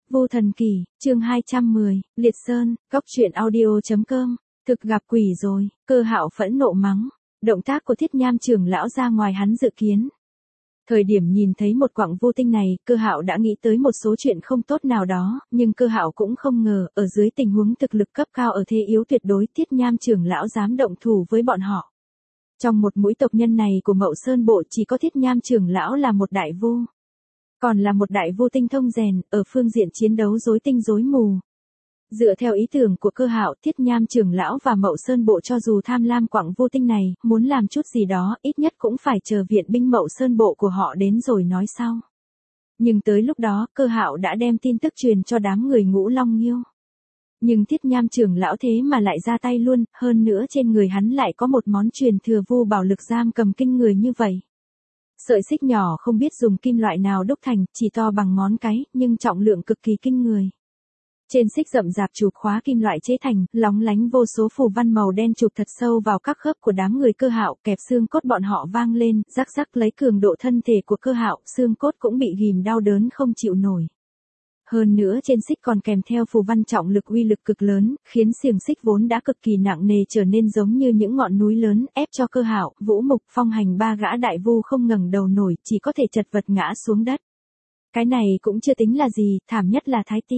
Vô Thần Kỳ, chương 210, Liệt Sơn, Cốc truyện audio.com, thực gặp quỷ rồi, Cơ Hạo phẫn nộ mắng, động tác của Thiết Nham trưởng lão ra ngoài hắn dự kiến. Thời điểm nhìn thấy một quặng vô tinh này, Cơ Hạo đã nghĩ tới một số chuyện không tốt nào đó, nhưng Cơ Hạo cũng không ngờ, ở dưới tình huống thực lực cấp cao ở thế yếu tuyệt đối, Thiết Nham trưởng lão dám động thủ với bọn họ. Trong một mũi tộc nhân này của Mậu Sơn Bộ chỉ có Thiết Nham trưởng lão là một đại vô. Còn là một đại vô tinh thông rèn, ở phương diện chiến đấu rối tinh rối mù. Dựa theo ý tưởng của Cơ Hạo, Thiết Nham trưởng lão và Mậu Sơn Bộ cho dù tham lam quặng vô tinh này, muốn làm chút gì đó, ít nhất cũng phải chờ viện binh Mậu Sơn Bộ của họ đến rồi nói sau. Nhưng tới lúc đó, Cơ Hạo đã đem tin tức truyền cho đám người Ngũ Long Nghiêu. Nhưng Thiết Nham trưởng lão thế mà lại ra tay luôn, hơn nữa trên người hắn lại có một món truyền thừa vô bảo lực giam cầm kinh người như vậy. Sợi xích nhỏ không biết dùng kim loại nào đúc thành, chỉ to bằng ngón cái, nhưng trọng lượng cực kỳ kinh người. Trên xích rậm rạp chụp khóa kim loại chế thành, lóng lánh vô số phù văn màu đen chụp thật sâu vào các khớp của đám người Cơ Hạo, kẹp xương cốt bọn họ vang lên, rắc rắc lấy cường độ thân thể của Cơ Hạo, xương cốt cũng bị ghìm đau đớn không chịu nổi. Hơn nữa trên xích còn kèm theo phù văn trọng lực uy lực cực lớn, khiến xiềng xích vốn đã cực kỳ nặng nề trở nên giống như những ngọn núi lớn, ép cho Cơ Hạo, Vũ Mục, Phong Hành ba gã đại vu không ngẩng đầu nổi, chỉ có thể chật vật ngã xuống đất. Cái này cũng chưa tính là gì, thảm nhất là Thái Ti.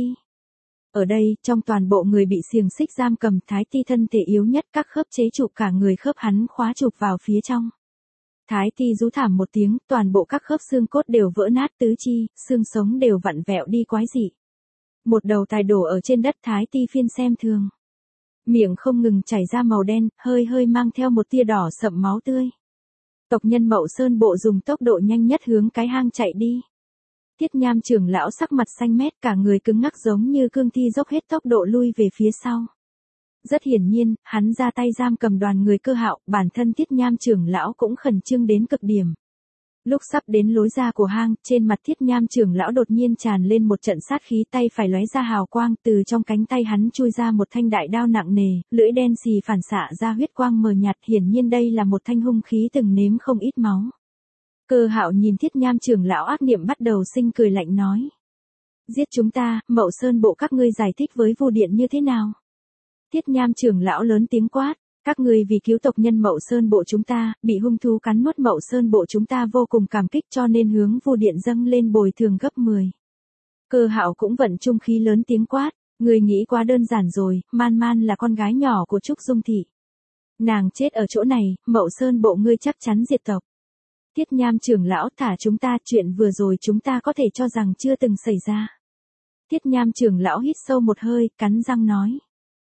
Ở đây, trong toàn bộ người bị xiềng xích giam cầm, Thái Ti thân thể yếu nhất, các khớp chế trụ cả người khớp hắn khóa chụp vào phía trong. Thái Ti rú thảm một tiếng, toàn bộ các khớp xương cốt đều vỡ nát tứ chi, xương sống đều vặn vẹo đi quái dị. Một đầu tài đổ ở trên đất, Thái Ti phiên xem thường. Miệng không ngừng chảy ra màu đen, hơi hơi mang theo một tia đỏ sậm máu tươi. Tộc nhân Mậu Sơn Bộ dùng tốc độ nhanh nhất hướng cái hang chạy đi. Thiết Nham trưởng lão sắc mặt xanh mét, cả người cứng ngắc giống như cương thi, dốc hết tốc độ lui về phía sau. Rất hiển nhiên, hắn ra tay giam cầm đoàn người Cơ Hạo, bản thân Thiết Nham trưởng lão cũng khẩn trương đến cực điểm. Lúc sắp đến lối ra của hang, trên mặt Thiết Nham trưởng lão đột nhiên tràn lên một trận sát khí, tay phải lóe ra hào quang, từ trong cánh tay hắn chui ra một thanh đại đao nặng nề, lưỡi đen xì phản xạ ra huyết quang mờ nhạt, hiển nhiên đây là một thanh hung khí từng nếm không ít máu. Cơ Hạo nhìn Thiết Nham trưởng lão ác niệm bắt đầu sinh, cười lạnh nói: giết chúng ta, Mậu Sơn Bộ các ngươi giải thích với Vu Điện như thế nào? Thiết Nham trưởng lão lớn tiếng quát: các ngươi vì cứu tộc nhân Mậu Sơn Bộ chúng ta, bị hung thú cắn nuốt, Mậu Sơn Bộ chúng ta vô cùng cảm kích cho nên hướng Vu Điện dâng lên bồi thường gấp 10. Cơ Hạo cũng vận trung khí lớn tiếng quát: ngươi nghĩ quá đơn giản rồi, Man Man là con gái nhỏ của Trúc Dung Thị. Nàng chết ở chỗ này, Mậu Sơn Bộ ngươi chắc chắn diệt tộc. Thiết Nham trưởng lão, thả chúng ta, chuyện vừa rồi chúng ta có thể cho rằng chưa từng xảy ra. Thiết Nham trưởng lão hít sâu một hơi, cắn răng nói: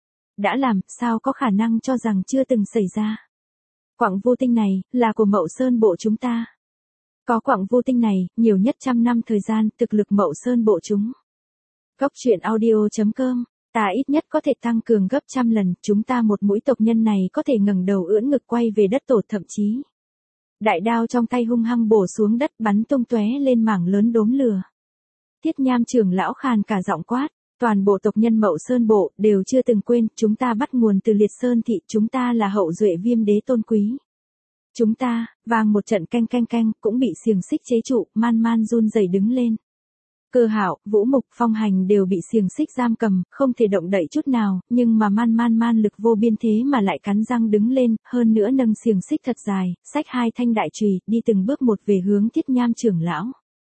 đã làm, sao có khả năng cho rằng chưa từng xảy ra. Quặng vô tinh này, là của Mậu Sơn Bộ chúng ta. Có quặng vô tinh này, nhiều nhất 100 năm thời gian, thực lực Mậu Sơn Bộ chúng. Cốc truyện audio.com, ta ít nhất có thể tăng cường gấp 100 lần, chúng ta một mũi tộc nhân này có thể ngẩng đầu ưỡn ngực quay về đất tổ, thậm chí. Đại đao trong tay hung hăng bổ xuống đất, bắn tung tóe lên mảng lớn đốm lửa. Thiết Nham trưởng lão khàn cả giọng quát: toàn bộ tộc nhân Mậu Sơn Bộ đều chưa từng quên, chúng ta bắt nguồn từ Liệt Sơn Thị, chúng ta là hậu duệ Viêm Đế tôn quý. Chúng ta, vang một trận canh canh canh, cũng bị xiềng xích chế trụ, Man Man run rẩy đứng lên. Cơ Hạo, Vũ Mục, Phong Hành đều bị xiềng xích giam cầm, không thể động đậy chút nào, nhưng mà Man lực vô biên thế mà lại cắn răng đứng lên, hơn nữa nâng xiềng xích thật dài, xách hai thanh đại chùy, đi từng bước một về hướng Thiết Nham trưởng lão.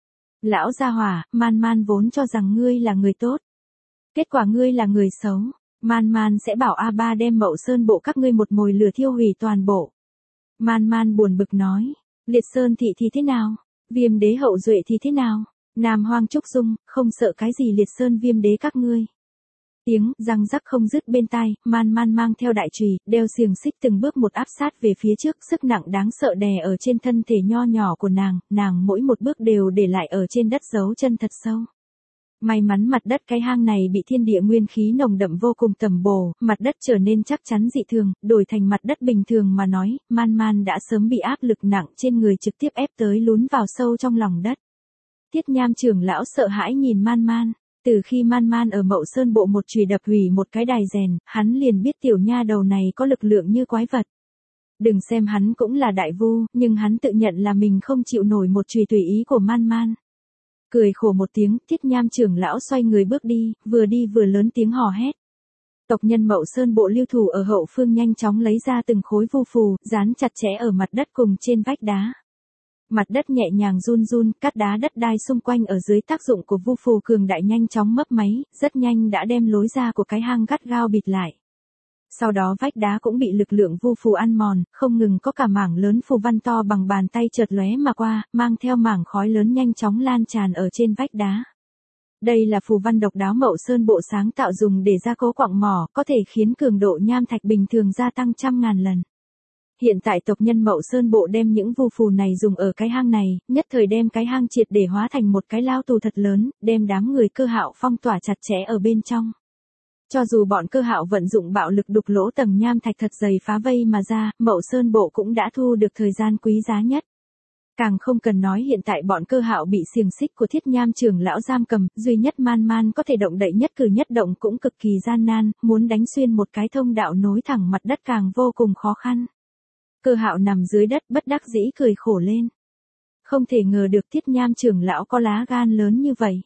Lão gia hỏa, Man vốn cho rằng ngươi là người tốt. Kết quả ngươi là người xấu, Man sẽ bảo A3 đem Mậu Sơn Bộ các ngươi một mồi lửa thiêu hủy toàn bộ. Man buồn bực nói: Liệt Sơn Thị thì thế nào? Viêm Đế hậu duệ thì thế nào? Nam Hoang Trúc Dung, không sợ cái gì Liệt Sơn Viêm Đế các ngươi. Tiếng răng rắc không dứt bên tai, Man mang theo đại chùy, đeo xiềng xích từng bước một áp sát về phía trước, sức nặng đáng sợ đè ở trên thân thể nho nhỏ của nàng mỗi một bước đều để lại ở trên đất dấu chân thật sâu. May mắn mặt đất cái hang này bị thiên địa nguyên khí nồng đậm vô cùng tầm bổ, mặt đất trở nên chắc chắn dị thường, đổi thành mặt đất bình thường mà nói, Man đã sớm bị áp lực nặng trên người trực tiếp ép tới lún vào sâu trong lòng đất. Thiết Nham trưởng lão sợ hãi nhìn Man. Từ khi Man ở Mậu Sơn Bộ một chùy đập hủy một cái đài rèn, hắn liền biết tiểu nha đầu này có lực lượng như quái vật. Đừng xem hắn cũng là đại vu, nhưng hắn tự nhận là mình không chịu nổi một chùy tùy ý của Man. Cười khổ một tiếng, Thiết Nham trưởng lão xoay người bước đi vừa lớn tiếng hò hét. Tộc nhân Mậu Sơn bộ lưu thủ ở hậu phương nhanh chóng lấy ra từng khối vu phù, dán chặt chẽ ở mặt đất cùng trên vách đá. Mặt đất nhẹ nhàng run run, cát đá đất đai xung quanh ở dưới tác dụng của vu phù cường đại nhanh chóng mấp máy, rất nhanh đã đem lối ra của cái hang gắt gao bịt lại. Sau đó vách đá cũng bị lực lượng vu phù ăn mòn, không ngừng có cả mảng lớn phù văn to bằng bàn tay chợt lóe mà qua, mang theo mảng khói lớn nhanh chóng lan tràn ở trên vách đá. Đây là phù văn độc đáo Mậu Sơn bộ sáng tạo dùng để gia cố quặng mỏ, có thể khiến cường độ nham thạch bình thường gia tăng trăm ngàn lần. Hiện tại tộc nhân Mậu Sơn bộ đem những vu phù này dùng ở cái hang này, nhất thời đem cái hang triệt để hóa thành một cái lao tù thật lớn, đem đám người Cơ Hạo phong tỏa chặt chẽ ở bên trong. Cho dù bọn Cơ Hạo vận dụng bạo lực đục lỗ tầng nham thạch thật dày phá vây mà ra, Mậu Sơn bộ cũng đã thu được thời gian quý giá nhất. Càng không cần nói hiện tại bọn Cơ Hạo bị xiềng xích của Thiết Nham trưởng lão giam cầm, duy nhất man có thể động đậy nhất cử nhất động cũng cực kỳ gian nan, muốn đánh xuyên một cái thông đạo nối thẳng mặt đất càng vô cùng khó khăn. Cơ Hạo nằm dưới đất bất đắc dĩ cười khổ lên. Không thể ngờ được Thiết Nham trưởng lão có lá gan lớn như vậy.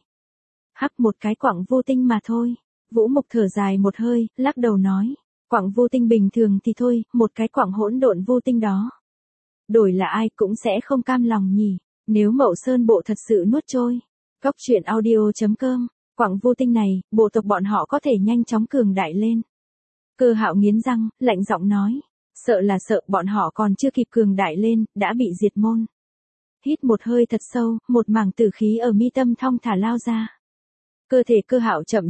Hắc một cái quặng vô tinh mà thôi. Vũ Mục thở dài một hơi, lắc đầu nói. Quặng vô tinh bình thường thì thôi, một cái quặng hỗn độn vô tinh đó. Đổi là ai cũng sẽ không cam lòng nhỉ, nếu Mậu Sơn bộ thật sự nuốt trôi. Góc truyện audio.com, quặng vô tinh này, bộ tộc bọn họ có thể nhanh chóng cường đại lên. Cơ Hạo nghiến răng, lạnh giọng nói. Sợ là sợ bọn họ còn chưa kịp cường đại lên, đã bị diệt môn. Hít một hơi thật sâu, một mảng tử khí ở mi tâm thong thả lao ra. Cơ thể Cơ Hạo chậm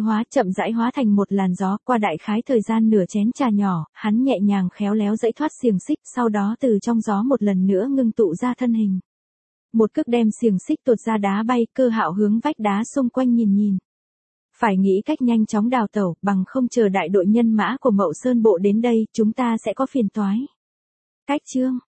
rãi hóa thành một làn gió, qua đại khái thời gian nửa chén trà nhỏ, hắn nhẹ nhàng khéo léo giãy thoát xiềng xích, sau đó từ trong gió một lần nữa ngưng tụ ra thân hình. Một cước đem xiềng xích tuột ra đá bay, Cơ Hạo hướng vách đá xung quanh nhìn. Phải nghĩ cách nhanh chóng đào tẩu, bằng không chờ đại đội nhân mã của Mậu Sơn bộ đến đây, chúng ta sẽ có phiền toái. Cách chương